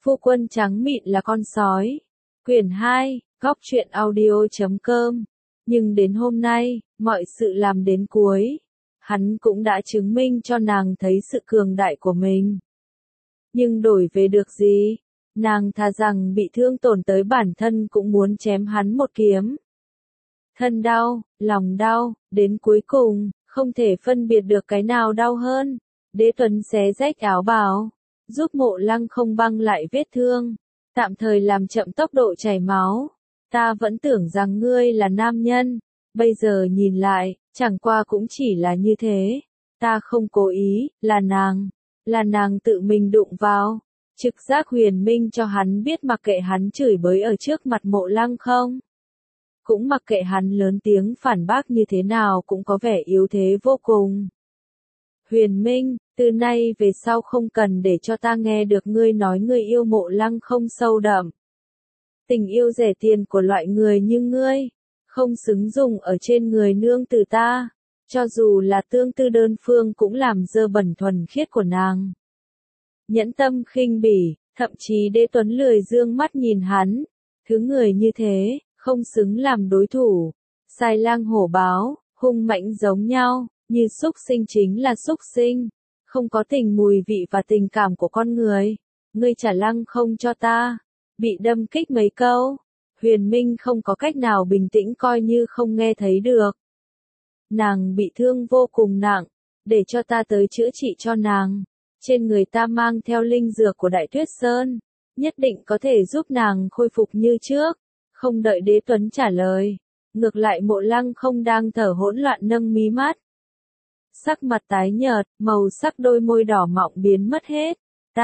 Phu quân trắng mịn là con sói. Quyển 2, góc truyện audio.com. Nhưng đến hôm nay, mọi sự làm đến cuối, hắn cũng đã chứng minh cho nàng thấy sự cường đại của mình. Nhưng đổi về được gì? Nàng thà rằng bị thương tổn tới bản thân cũng muốn chém hắn một kiếm. Thân đau, lòng đau, đến cuối cùng, không thể phân biệt được cái nào đau hơn. Đế Tuấn xé rách áo bào, giúp Mộ Lăng không băng lại vết thương, tạm thời làm chậm tốc độ chảy máu. Ta vẫn tưởng rằng ngươi là nam nhân, bây giờ nhìn lại, chẳng qua cũng chỉ là như thế. Ta không cố ý, là nàng tự mình đụng vào. Trực giác huyền minh cho hắn biết mặc kệ hắn chửi bới ở trước mặt Mộ Lăng không, cũng mặc kệ hắn lớn tiếng phản bác như thế nào cũng có vẻ yếu thế vô cùng. Huyền Minh, từ nay về sau không cần để cho ta nghe được ngươi nói ngươi yêu Mộ Lăng không sâu đậm. Tình yêu rẻ tiền của loại người như ngươi, không xứng dùng ở trên người nương tử ta, cho dù là tương tư đơn phương cũng làm dơ bẩn thuần khiết của nàng. Nhẫn tâm khinh bỉ, thậm chí Đế Tuấn lười dương mắt nhìn hắn, thứ người như thế, không xứng làm đối thủ. Sai lang hổ báo, hung mãnh giống nhau, như súc sinh chính là súc sinh, không có tình mùi vị và tình cảm của con người. Ngươi trả lăng không cho ta, bị đâm kích mấy câu, Huyền Minh không có cách nào bình tĩnh coi như không nghe thấy được. Nàng bị thương vô cùng nặng, để cho ta tới chữa trị cho nàng. Trên người ta mang theo linh dược của Đại Tuyết Sơn, nhất định có thể giúp nàng khôi phục như trước. Không đợi Đế Tuấn trả lời, ngược lại Mộ Lăng không đang thở hỗn loạn nâng mí mắt. Sắc mặt tái nhợt, màu sắc đôi môi đỏ mọng biến mất hết.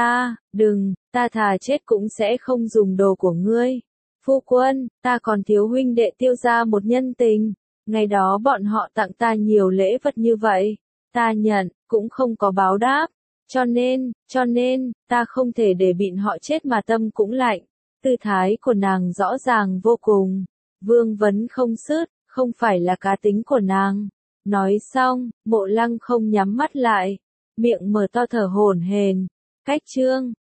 Ta thà chết cũng sẽ không dùng đồ của ngươi. Phu quân, ta còn thiếu huynh đệ Tiêu gia một nhân tình. Ngày đó bọn họ tặng ta nhiều lễ vật như vậy. Ta nhận, cũng không có báo đáp. Cho nên, ta không thể để bịn họ chết mà tâm cũng lạnh. Tư thái của nàng rõ ràng vô cùng. Vương vấn không sứt, không phải là cá tính của nàng. Nói xong, Mộ Lăng không nhắm mắt lại, miệng mở to thở hổn hển. Cách chương